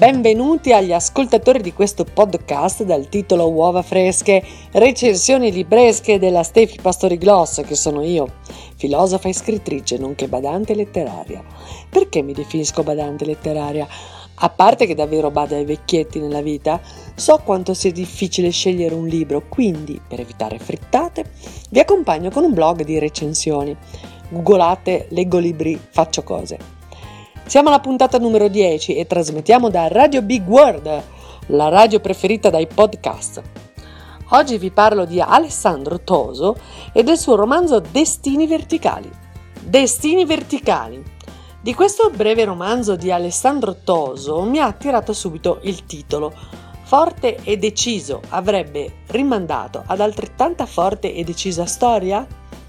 benvenuti agli ascoltatori di questo podcast dal titolo Uova fresche, recensioni libresche della Stefi Pastori Gloss, che sono io, filosofa e scrittrice, nonché badante letteraria. Perché mi definisco badante letteraria? A parte che davvero bado ai vecchietti nella vita, so quanto sia difficile scegliere un libro, quindi, per evitare frittate, vi accompagno con un blog di recensioni. Googolate, leggo libri, faccio cose. Siamo alla puntata numero 10 e trasmettiamo da Radio Big World, la radio preferita dai podcast. Oggi vi parlo di Alessandro Toso e del suo romanzo Destini Verticali. Destini Verticali. Di questo breve romanzo di Alessandro Toso mi ha attirato subito il titolo. Forte e deciso avrebbe rimandato ad altrettanta forte e decisa storia?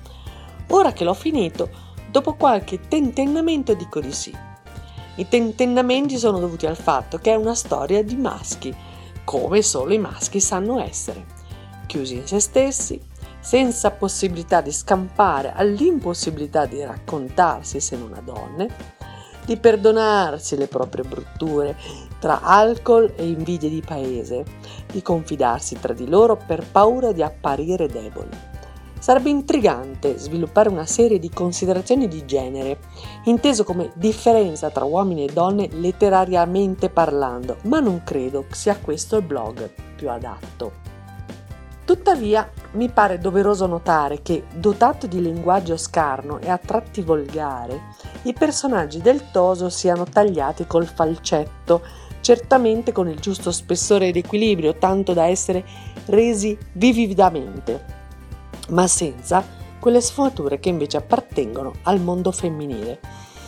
Ora che l'ho finito, dopo qualche tentennamento dico di sì. I tentennamenti sono dovuti al fatto che è una storia di maschi, come solo i maschi sanno essere, chiusi in se stessi, senza possibilità di scampare all'impossibilità di raccontarsi se non a donne, di perdonarsi le proprie brutture tra alcol e invidie di paese, di confidarsi tra di loro per paura di apparire deboli. Sarebbe intrigante sviluppare una serie di considerazioni di genere, inteso come differenza tra uomini e donne letterariamente parlando, ma non credo sia questo il blog più adatto. Tuttavia, mi pare doveroso notare che, dotato di linguaggio scarno e a tratti volgare, i personaggi del Toso siano tagliati col falcetto, certamente con il giusto spessore ed equilibrio, tanto da essere resi vividamente, ma senza quelle sfumature che invece appartengono al mondo femminile.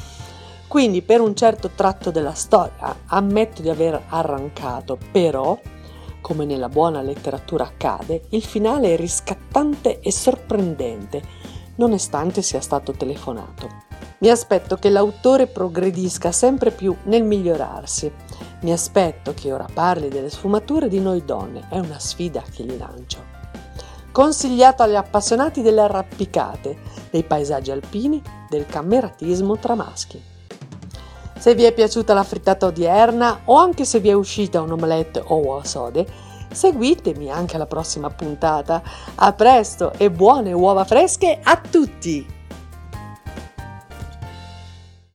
Quindi per un certo tratto della storia ammetto di aver arrancato, però, come nella buona letteratura accade, il finale è riscattante e sorprendente, nonostante sia stato telefonato. Mi aspetto che l'autore progredisca sempre più nel migliorarsi. Mi aspetto che ora parli delle sfumature di noi donne, è una sfida che gli lancio. Consigliato agli appassionati delle arrampicate, dei paesaggi alpini, del cameratismo tra maschi. Se vi è piaciuta la frittata odierna o anche se vi è uscita un omelette o uova sode, seguitemi anche alla prossima puntata. A presto e buone uova fresche a tutti!